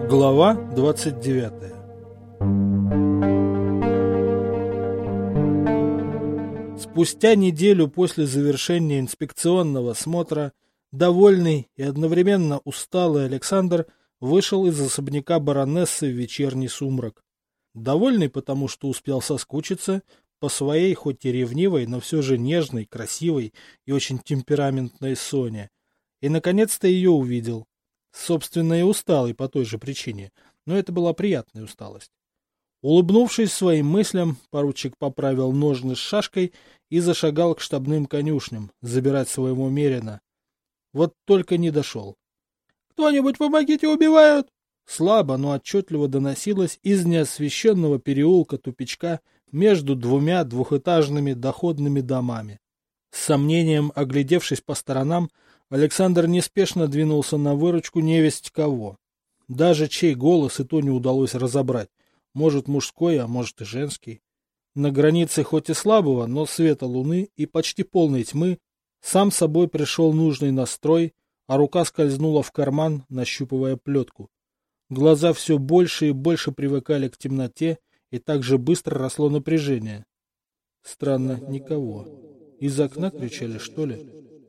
Глава 29. Спустя неделю после завершения инспекционного осмотра, довольный и одновременно усталый Александр вышел из особняка баронессы в вечерний сумрак. Довольный, потому что успел соскучиться по своей, хоть и ревнивой, но все же нежной, красивой и очень темпераментной Соне. И, наконец-то, ее увидел. Собственно, и усталый по той же причине, но это была приятная усталость. Улыбнувшись своим мыслям, поручик поправил ножны с шашкой и зашагал к штабным конюшням, забирать своего мерина. Вот только не дошел. «Кто-нибудь помогите, убивают!» Слабо, но отчетливо доносилось из неосвещенного переулка-тупичка между двумя двухэтажными доходными домами. С сомнением, оглядевшись по сторонам, Александр неспешно двинулся на выручку невесть кого. Даже чей голос и то не удалось разобрать. Может, мужской, а может и женский. На границе хоть и слабого, но света луны и почти полной тьмы сам собой пришел нужный настрой, а рука скользнула в карман, нащупывая плетку. Глаза все больше и больше привыкали к темноте, и так же быстро росло напряжение. Странно, никого. Из окна кричали, что ли?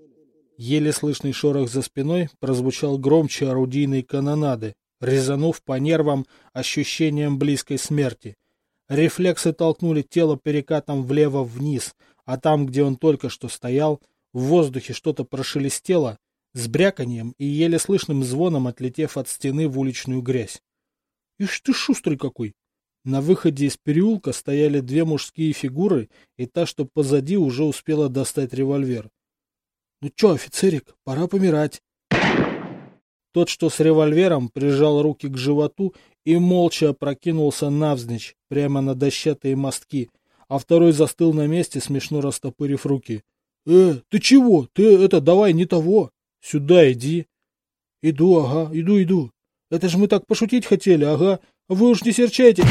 Еле слышный шорох за спиной прозвучал громче орудийной канонады, резанув по нервам ощущением близкой смерти. Рефлексы толкнули тело перекатом влево-вниз, а там, где он только что стоял, в воздухе что-то прошелестело, с бряканьем и еле слышным звоном отлетев от стены в уличную грязь. Ишь ты шустрый какой! На выходе из переулка стояли две мужские фигуры, и та, что позади, уже успела достать револьвер. — Ну чё, офицерик, пора помирать. Тот, что с револьвером, прижал руки к животу и молча опрокинулся навзничь, прямо на дощатые мостки, а второй застыл на месте, смешно растопырив руки. — ты чего? Ты давай не того. Сюда иди. — Иду, ага, иду. Это же мы так пошутить хотели, ага. Вы уж не серчайте.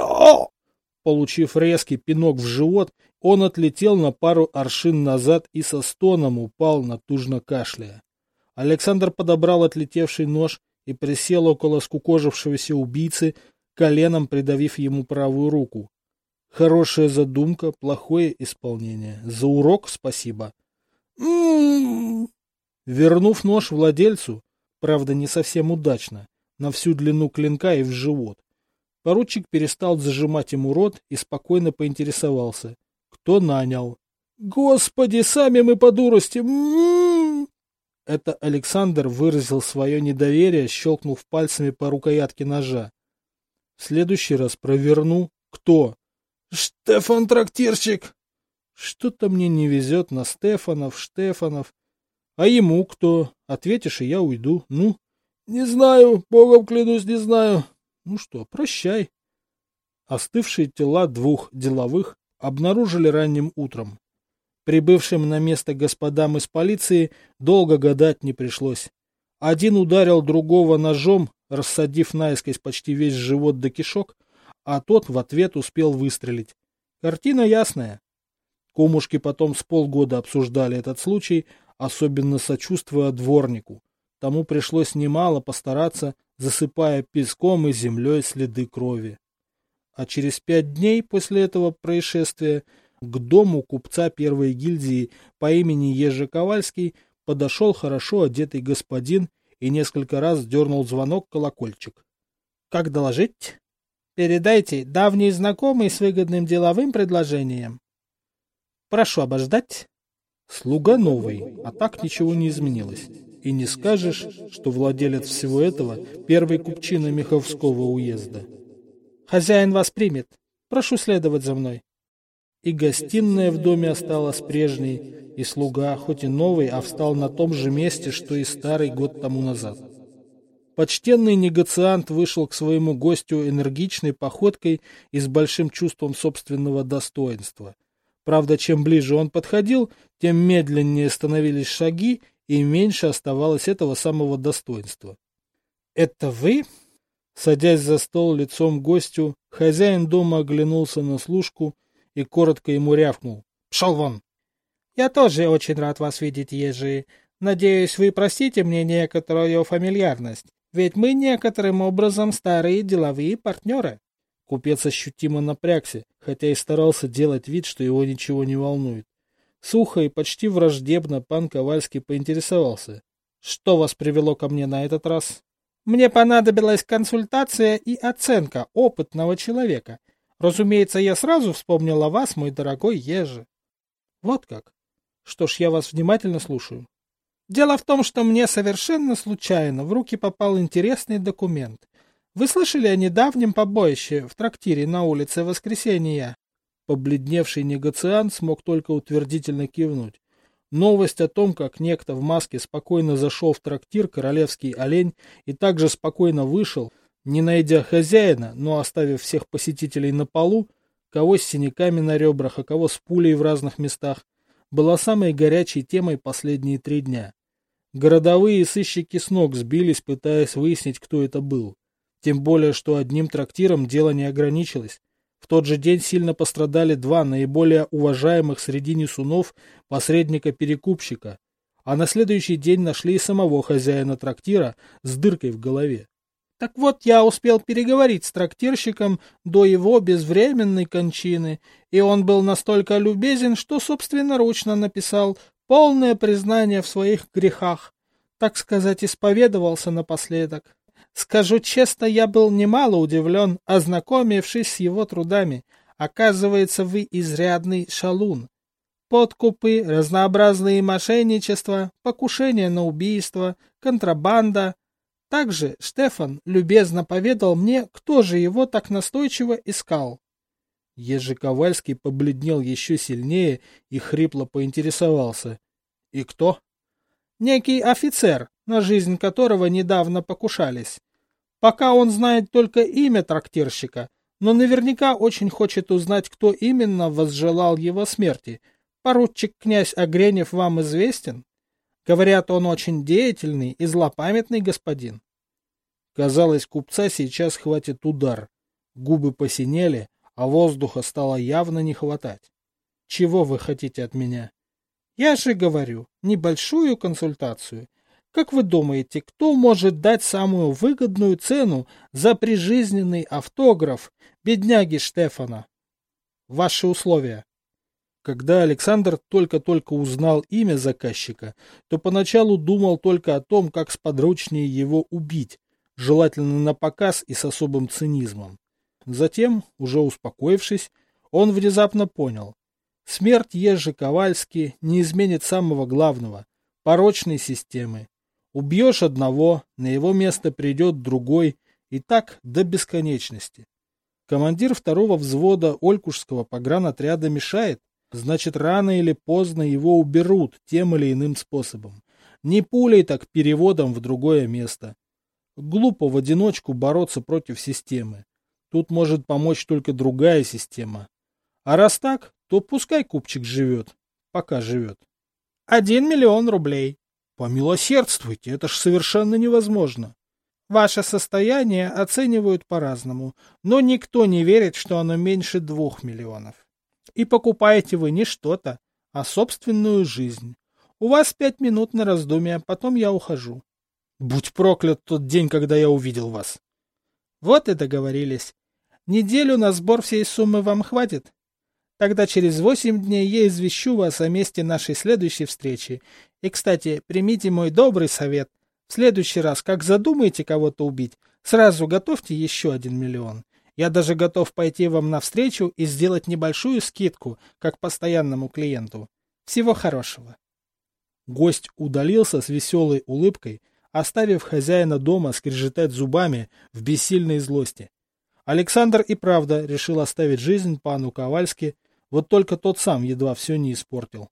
Получив резкий пинок в живот, он отлетел на пару аршин назад и со стоном упал, натужно кашляя. Александр подобрал отлетевший нож и присел около скукожившегося убийцы, коленом придавив ему правую руку. Хорошая задумка, плохое исполнение. За урок спасибо. Вернув нож владельцу, правда не совсем удачно, на всю длину клинка и в живот, поручик перестал зажимать ему рот и спокойно поинтересовался. Кто нанял? Господи, сами мы по дурости! Это Александр выразил свое недоверие, щелкнув пальцами по рукоятке ножа. В следующий раз проверну. Кто? Штефан трактирщик. Что-то мне не везет на Штефанов. А ему кто? Ответишь, и я уйду. Ну? Не знаю, богом клянусь, не знаю. Ну что, прощай. Остывшие тела двух деловых обнаружили ранним утром. Прибывшим на место господам из полиции долго гадать не пришлось. Один ударил другого ножом, рассадив наискось почти весь живот до кишок, а тот в ответ успел выстрелить. Картина ясная. Кумушки потом с полгода обсуждали этот случай, особенно сочувствуя дворнику. Тому пришлось немало постараться, засыпая песком и землей следы крови. А через 5 дней после этого происшествия к дому купца первой гильдии по имени Ежи Ковальский подошел хорошо одетый господин и несколько раз дернул звонок-колокольчик. — Как доложить? — Передайте, давний знакомый с выгодным деловым предложением. — Прошу обождать. Слуга новый, а так ничего не изменилось. И не скажешь, что владелец всего этого первый купчина Миховского уезда. Хозяин вас примет. Прошу следовать за мной. И гостиная в доме осталась прежней, и слуга, хоть и новый, а встал на том же месте, что и старый год тому назад. Почтенный негациант вышел к своему гостю энергичной походкой и с большим чувством собственного достоинства. Правда, чем ближе он подходил, тем медленнее становились шаги, и меньше оставалось этого самого достоинства. — Это вы? Садясь за стол лицом к гостю, хозяин дома оглянулся на служку и коротко ему рявкнул. — Пшел вон! — Я тоже очень рад вас видеть, Ежи. Надеюсь, вы простите мне некоторую фамильярность. Ведь мы некоторым образом старые деловые партнеры. Купец ощутимо напрягся, хотя и старался делать вид, что его ничего не волнует. Сухо и почти враждебно пан Ковальский поинтересовался. Что вас привело ко мне на этот раз? Мне понадобилась консультация и оценка опытного человека. Разумеется, я сразу вспомнил о вас, мой дорогой Ежи. Вот как. Что ж, я вас внимательно слушаю. Дело в том, что мне совершенно случайно в руки попал интересный документ. Вы слышали о недавнем побоище в трактире на улице Воскресения? Побледневший негациант смог только утвердительно кивнуть. Новость о том, как некто в маске спокойно зашел в трактир «Королевский олень» и также спокойно вышел, не найдя хозяина, но оставив всех посетителей на полу, кого с синяками на ребрах, а кого с пулей в разных местах, была самой горячей темой последние 3 дня. Городовые сыщики с ног сбились, пытаясь выяснить, кто это был. Тем более, что одним трактиром дело не ограничилось. В тот же день сильно пострадали 2 наиболее уважаемых среди несунов посредника-перекупщика, а на следующий день нашли и самого хозяина трактира с дыркой в голове. Так вот, я успел переговорить с трактирщиком до его безвременной кончины, и он был настолько любезен, что собственноручно написал полное признание в своих грехах, так сказать, исповедовался напоследок. Скажу честно, я был немало удивлен, ознакомившись с его трудами. Оказывается, вы изрядный шалун. Подкупы, разнообразные мошенничества, покушения на убийство, контрабанда. Также Штефан любезно поведал мне, кто же его так настойчиво искал. Ежи Ковальский побледнел еще сильнее и хрипло поинтересовался. И кто? Некий офицер, на жизнь которого недавно покушались. Пока он знает только имя трактирщика, но наверняка очень хочет узнать, кто именно возжелал его смерти. Поручик князь Огренев вам известен? Говорят, он очень деятельный и злопамятный господин. Казалось, купца сейчас хватит удар. Губы посинели, а воздуха стало явно не хватать. Чего вы хотите от меня? Я же говорю, небольшую консультацию. Как вы думаете, кто может дать самую выгодную цену за прижизненный автограф бедняги Штефана? Ваши условия. Когда Александр только-только узнал имя заказчика, то поначалу думал только о том, как сподручнее его убить, желательно напоказ и с особым цинизмом. Затем, уже успокоившись, он внезапно понял. Смерть Ежи Ковальски не изменит самого главного – порочной системы. Убьешь одного, на его место придет другой, и так до бесконечности. Командир 2-го взвода Олькушского погранотряда мешает, значит, рано или поздно его уберут тем или иным способом. Не пулей, так переводом в другое место. Глупо в одиночку бороться против системы. Тут может помочь только другая система. А раз так, то пускай купчик живет, пока живет. 1 миллион рублей. Помилосердствуйте, это ж совершенно невозможно. Ваше состояние оценивают по-разному, но никто не верит, что оно меньше 2 миллионов. И покупаете вы не что-то, а собственную жизнь. У вас 5 минут на раздумье, потом я ухожу. Будь проклят тот день, когда я увидел вас. Вот и договорились. Неделю на сбор всей суммы вам хватит? Тогда через 8 дней я извещу вас о месте нашей следующей встречи. И, кстати, примите мой добрый совет. В следующий раз, как задумаете кого-то убить, сразу готовьте еще 1 миллион. Я даже готов пойти вам навстречу и сделать небольшую скидку, как постоянному клиенту. Всего хорошего. Гость удалился с веселой улыбкой, оставив хозяина дома скрежетать зубами в бессильной злости. Александр и правда решил оставить жизнь пану Ковальски, вот только тот сам едва все не испортил.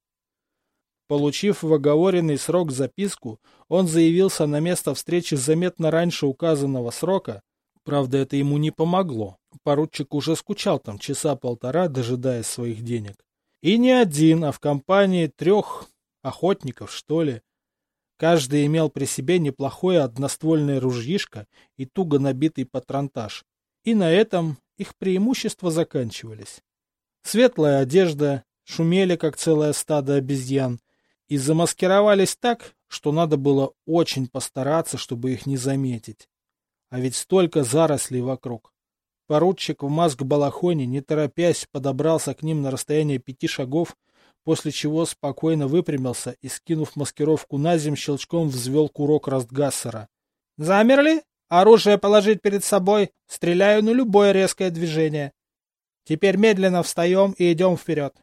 Получив в оговоренный срок записку, он заявился на место встречи заметно раньше указанного срока. Правда, это ему не помогло. Поручик уже скучал там 1.5 часа, дожидаясь своих денег. И не один, а в компании 3 охотников, что ли. Каждый имел при себе неплохое одноствольное ружьишко и туго набитый патронтаж. И на этом их преимущества заканчивались. Светлая одежда, шумели, как целое стадо обезьян, и замаскировались так, что надо было очень постараться, чтобы их не заметить. А ведь столько зарослей вокруг. Поручик в маск-балахоне, не торопясь, подобрался к ним на расстояние 5 шагов, после чего спокойно выпрямился и, скинув маскировку на земь, щелчком взвел курок Растгассера. «Замерли? Оружие положить перед собой. Стреляю на любое резкое движение. Теперь медленно встаем и идем вперед».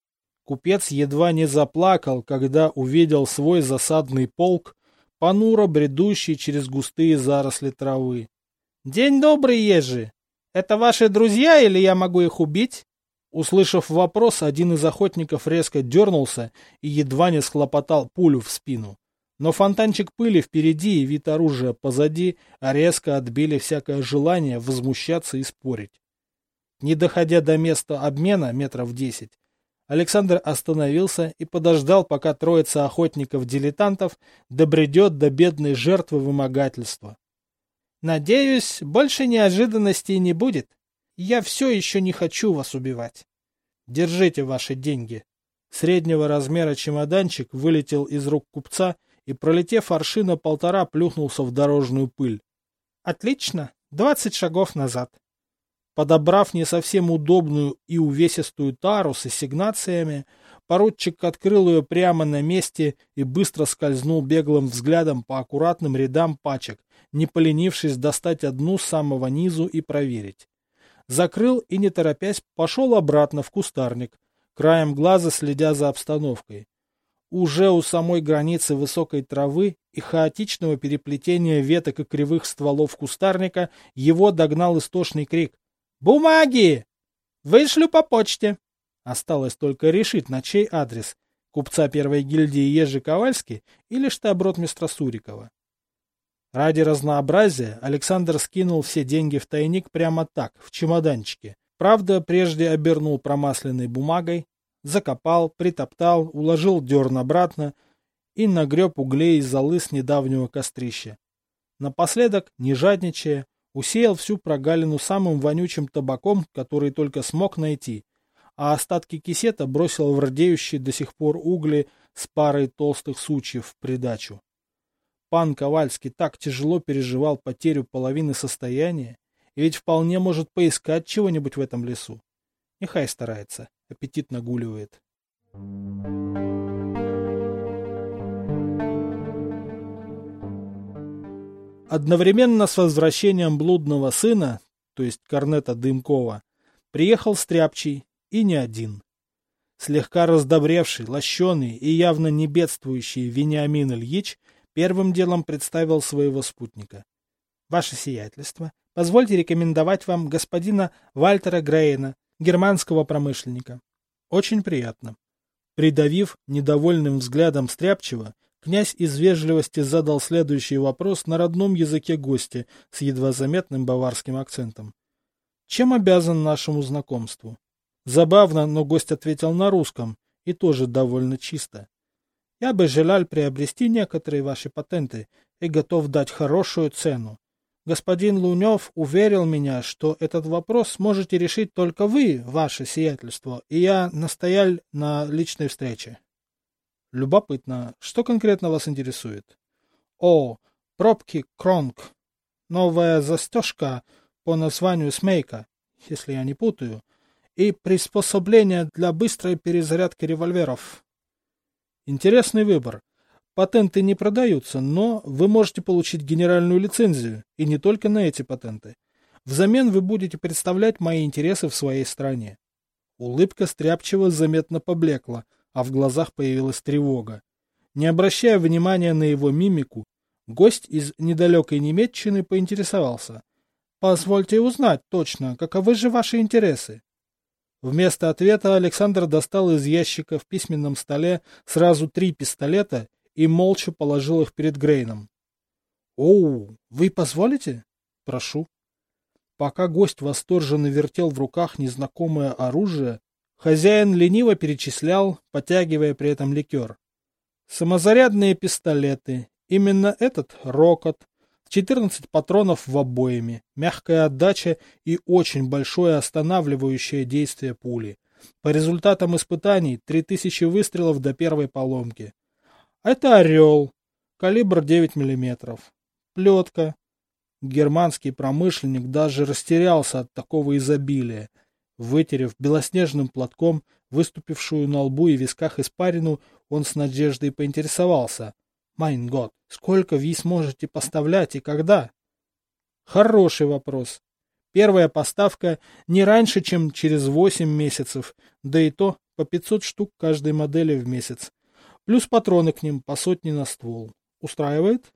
Купец едва не заплакал, когда увидел свой засадный полк, понуро бредущий через густые заросли травы. «День добрый, ежи! Это ваши друзья или я могу их убить?» Услышав вопрос, один из охотников резко дернулся и едва не схлопотал пулю в спину. Но фонтанчик пыли впереди и вид оружия позади резко отбили всякое желание возмущаться и спорить. Не доходя до места обмена 10 метров, Александр остановился и подождал, пока троица охотников-дилетантов добредет до бедной жертвы вымогательства. «Надеюсь, больше неожиданностей не будет. Я все еще не хочу вас убивать. Держите ваши деньги». Среднего размера чемоданчик вылетел из рук купца и, пролетев аршина 1,5, плюхнулся в дорожную пыль. «Отлично, 20 шагов назад». Подобрав не совсем удобную и увесистую тару с ассигнациями, поручик открыл ее прямо на месте и быстро скользнул беглым взглядом по аккуратным рядам пачек, не поленившись достать одну с самого низу и проверить. Закрыл и, не торопясь, пошел обратно в кустарник, краем глаза следя за обстановкой. Уже у самой границы высокой травы и хаотичного переплетения веток и кривых стволов кустарника его догнал истошный крик. «Бумаги! Вышлю по почте!» Осталось только решить, на чей адрес — купца первой гильдии Ежи Ковальски или штаб-ротмистра Сурикова. Ради разнообразия Александр скинул все деньги в тайник прямо так, в чемоданчике. Правда, прежде обернул промасленной бумагой, закопал, притоптал, уложил дерн обратно и нагреб углей из золы с недавнего кострища. Напоследок, не жадничая, усеял всю прогалину самым вонючим табаком, который только смог найти, а остатки кисета бросил в рдеющие до сих пор угли с парой толстых сучьев в придачу. Пан Ковальский так тяжело переживал потерю половины состояния, и ведь вполне может поискать чего-нибудь в этом лесу. Нехай старается, аппетит нагуливает. Одновременно с возвращением блудного сына, то есть корнета Дымкова, приехал Стряпчий, и не один. Слегка раздобревший, лощеный и явно не бедствующий Вениамин Ильич первым делом представил своего спутника. «Ваше сиятельство, позвольте рекомендовать вам господина Вальтера Грейна, германского промышленника». «Очень приятно». Придавив недовольным взглядом Стряпчего, князь из вежливости задал следующий вопрос на родном языке гостя с едва заметным баварским акцентом. «Чем обязан нашему знакомству?» Забавно, но гость ответил на русском, и тоже довольно чисто. «Я бы желал приобрести некоторые ваши патенты и готов дать хорошую цену. Господин Лунев уверил меня, что этот вопрос можете решить только вы, ваше сиятельство, и я настоял на личной встрече». «Любопытно. Что конкретно вас интересует?» «О, пробки Кронг. Новая застежка по названию Смейка, если я не путаю, и приспособление для быстрой перезарядки револьверов». «Интересный выбор. Патенты не продаются, но вы можете получить генеральную лицензию, и не только на эти патенты. Взамен вы будете представлять мои интересы в своей стране». Улыбка Стряпчего заметно поблекла, а в глазах появилась тревога. Не обращая внимания на его мимику, гость из недалекой Немеччины поинтересовался. «Позвольте узнать точно, каковы же ваши интересы?» Вместо ответа Александр достал из ящика в письменном столе сразу 3 пистолета и молча положил их перед Грейном. «Оу, вы позволите?» «Прошу». Пока гость восторженно вертел в руках незнакомое оружие, хозяин лениво перечислял, потягивая при этом ликер. Самозарядные пистолеты, именно этот рокот, 14 патронов в обойме, мягкая отдача и очень большое останавливающее действие пули. По результатам испытаний 3000 выстрелов до первой поломки. Это «Орел», калибр 9 мм. Плетка. Германский промышленник даже растерялся от такого изобилия. Вытерев белоснежным платком выступившую на лбу и висках испарину, он с надеждой поинтересовался. «Майн год, сколько вы сможете поставлять и когда?» Хороший вопрос. Первая поставка не раньше, чем через 8 месяцев, да и то по 500 штук каждой модели в месяц. Плюс патроны к ним по 100 на ствол. Устраивает?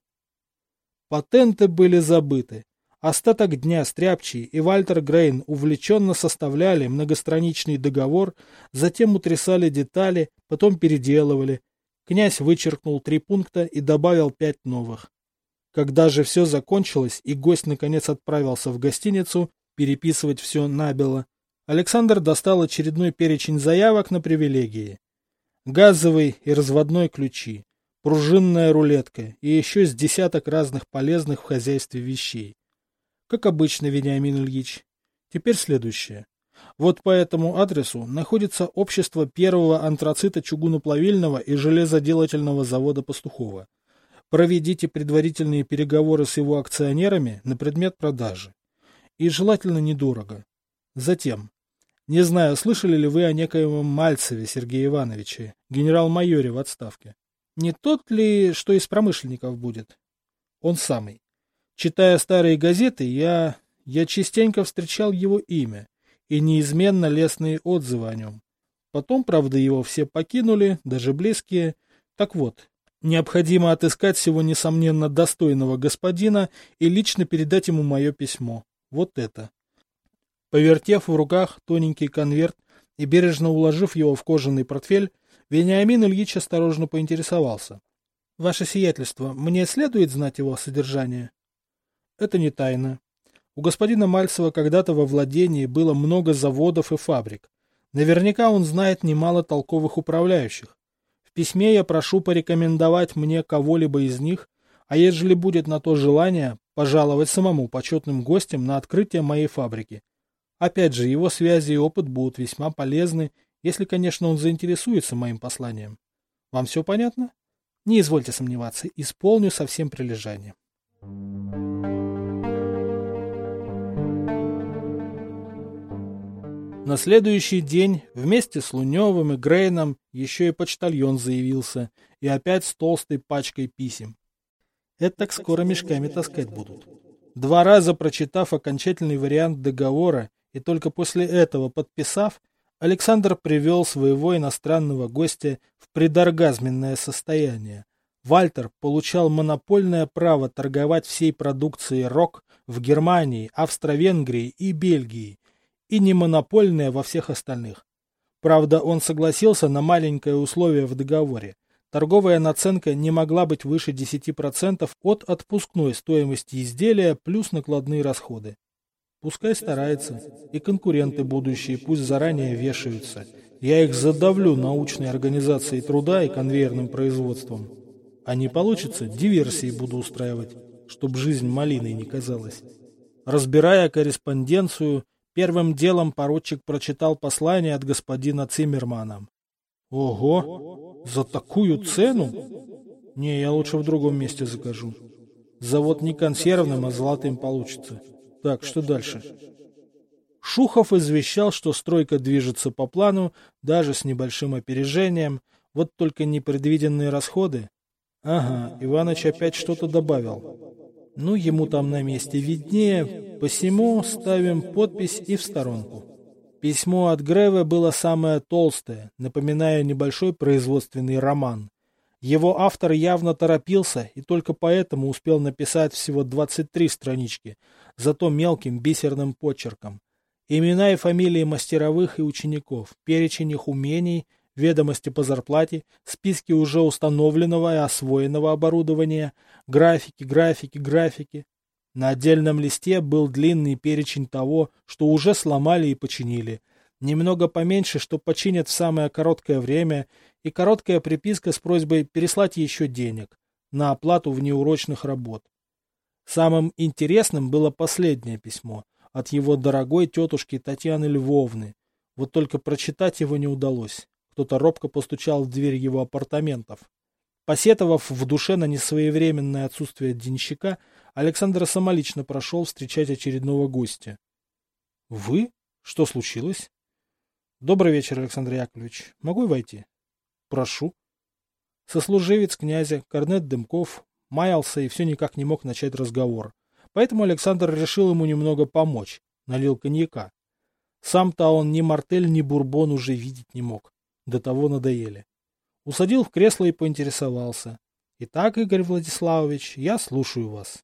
Патенты были забыты. Остаток дня Стряпчий и Вальтер Грейн увлеченно составляли многостраничный договор, затем утрясали детали, потом переделывали. Князь вычеркнул 3 пункта и добавил 5 новых. Когда же все закончилось и гость наконец отправился в гостиницу переписывать все набело, Александр достал очередной перечень заявок на привилегии. Газовый и разводной ключи, пружинная рулетка и еще с десяток разных полезных в хозяйстве вещей. Как обычно, Вениамин Ильич. Теперь следующее. Вот по этому адресу находится общество первого антрацита чугуноплавильного и железоделательного завода Пастухова. Проведите предварительные переговоры с его акционерами на предмет продажи. И желательно недорого. Затем. Не знаю, слышали ли вы о некоем Мальцеве Сергее Ивановиче, генерал-майоре в отставке. Не тот ли, что из промышленников будет? Он самый. Читая старые газеты, я частенько встречал его имя и неизменно лестные отзывы о нем. Потом, правда, его все покинули, даже близкие. Так вот, необходимо отыскать всего несомненно достойного господина и лично передать ему мое письмо. Вот это. Повертев в руках тоненький конверт и бережно уложив его в кожаный портфель, Вениамин Ильич осторожно поинтересовался. — Ваше сиятельство, мне следует знать его содержание? — Это не тайна. У господина Мальцева когда-то во владении было много заводов и фабрик. Наверняка он знает немало толковых управляющих. В письме я прошу порекомендовать мне кого-либо из них, а ежели будет на то желание, пожаловать самому почетным гостем на открытие моей фабрики. Опять же, его связи и опыт будут весьма полезны, если, конечно, он заинтересуется моим посланием. Вам все понятно? Не извольте сомневаться, исполню со всем прилежанием. На следующий день вместе с Луневым и Грейном еще и почтальон заявился, и опять с толстой пачкой писем. Это так скоро мешками таскать будут. 2 раза прочитав окончательный вариант договора и только после этого подписав, Александр привел своего иностранного гостя в предоргазменное состояние. Вальтер получал монопольное право торговать всей продукцией РОК в Германии, Австро-Венгрии и Бельгии, и не монопольное во всех остальных. Правда, он согласился на маленькое условие в договоре. Торговая наценка не могла быть выше 10% от отпускной стоимости изделия плюс накладные расходы. Пускай старается, и конкуренты будущие пусть заранее вешаются. Я их задавлю научной организацией труда и конвейерным производством. А не получится, диверсии буду устраивать, чтоб жизнь малиной не казалась. Разбирая корреспонденцию, первым делом поручик прочитал послание от господина Циммермана. Ого, за такую цену? Не, я лучше в другом месте закажу. Завод не консервным, а золотым получится. Так, что дальше? Шухов извещал, что стройка движется по плану, даже с небольшим опережением, вот только непредвиденные расходы. Ага, Иваныч опять что-то добавил. Ну, ему там на месте виднее, посему ставим подпись и в сторонку. Письмо от Греве было самое толстое, напоминая небольшой производственный роман. Его автор явно торопился и только поэтому успел написать всего 23 странички, зато мелким бисерным почерком. Имена и фамилии мастеровых и учеников, перечень их умений, ведомости по зарплате, списки уже установленного и освоенного оборудования, графики. На отдельном листе был длинный перечень того, что уже сломали и починили, немного поменьше, что починят в самое короткое время, и короткая приписка с просьбой переслать еще денег на оплату внеурочных работ. Самым интересным было последнее письмо от его дорогой тетушки Татьяны Львовны. Вот только прочитать его не удалось. Кто-то робко постучал в дверь его апартаментов. Посетовав в душе на несвоевременное отсутствие денщика, Александр самолично прошел встречать очередного гостя. — Вы? Что случилось? — Добрый вечер, Александр Яковлевич. Могу войти? — Прошу. Сослуживец князя, корнет Дымков, маялся и все никак не мог начать разговор. Поэтому Александр решил ему немного помочь, налил коньяка. Сам-то он ни мартель, ни бурбон уже видеть не мог. До того надоели. Усадил в кресло и поинтересовался. — Итак, Игорь Владиславович, я слушаю вас.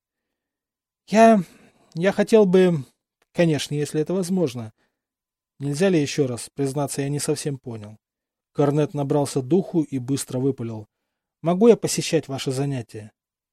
— Я хотел бы... Конечно, если это возможно. Нельзя ли еще раз? Признаться, я не совсем понял. Корнет набрался духу и быстро выпалил. — Могу я посещать ваши занятия?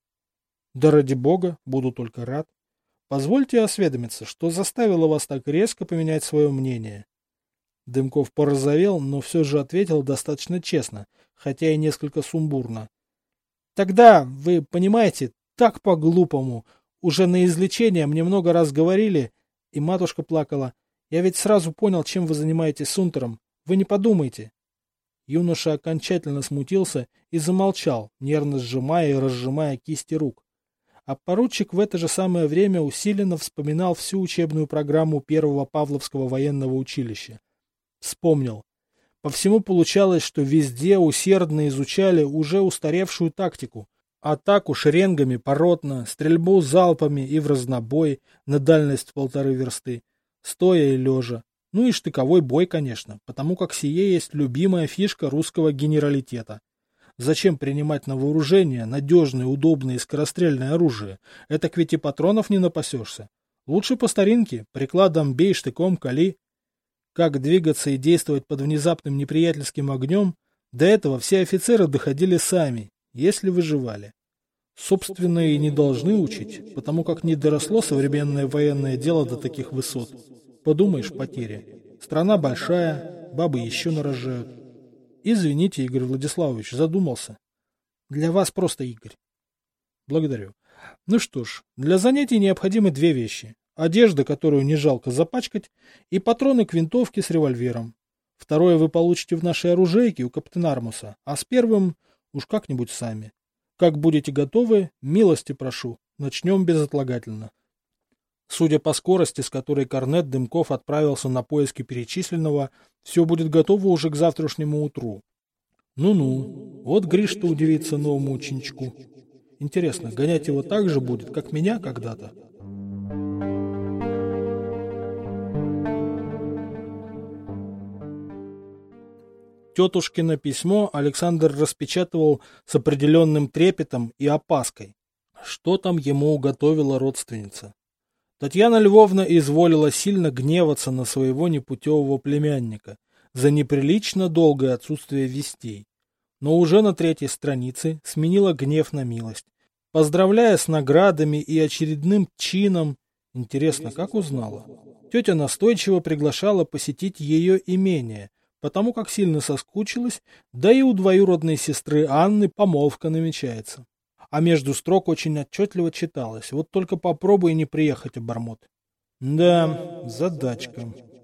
— Да ради бога, буду только рад. Позвольте осведомиться, что заставило вас так резко поменять свое мнение? Дымков порозовел, но все же ответил достаточно честно, хотя и несколько сумбурно. Тогда, вы понимаете, так по-глупому. Уже на излечение мне много раз говорили, и матушка плакала. Я ведь сразу понял, чем вы занимаетесь с Унтером. Вы не подумайте. Юноша окончательно смутился и замолчал, нервно сжимая и разжимая кисти рук. А поручик в это же самое время усиленно вспоминал всю учебную программу Первого Павловского военного училища. Вспомнил. По всему получалось, что везде усердно изучали уже устаревшую тактику. Атаку шеренгами поротно, стрельбу залпами и в разнобой на дальность в 1,5 версты, стоя и лежа. Ну и штыковой бой, конечно, потому как сие есть любимая фишка русского генералитета. Зачем принимать на вооружение надежное, удобное и скорострельное оружие? Этак ведь и патронов не напасешься. Лучше по старинке, прикладом бей, штыком кали. Как двигаться и действовать под внезапным неприятельским огнем, до этого все офицеры доходили сами, если выживали. Собственно, и не должны учить, потому как не доросло современное военное дело до таких высот. Подумаешь, потери. Страна большая, бабы еще нарожают. Извините, Игорь Владиславович, задумался. Для вас просто Игорь. Благодарю. Ну что ж, для занятий необходимы 2 вещи. Одежда, которую не жалко запачкать, и патроны к винтовке с револьвером. Второе вы получите в нашей оружейке у капитана Армуса, а с первым уж как-нибудь сами. Как будете готовы, милости прошу. Начнем безотлагательно. Судя по скорости, с которой корнет Дымков отправился на поиски перечисленного, все будет готово уже к завтрашнему утру. Ну-ну, вот Гриш-то удивится новому ученичку. Интересно, гонять его так же будет, как меня когда-то? Тетушкино письмо Александр распечатывал с определенным трепетом и опаской. Что там ему уготовила родственница? Татьяна Львовна изволила сильно гневаться на своего непутевого племянника за неприлично долгое отсутствие вестей, но уже на 3-й странице сменила гнев на милость, поздравляя с наградами и очередным чином. Интересно, как узнала? Тетя настойчиво приглашала посетить ее имение, потому как сильно соскучилась, да и у двоюродной сестры Анны помолвка намечается. А между строк очень отчетливо читалось. Вот только попробуй не приехать, обормот. Да, задачка.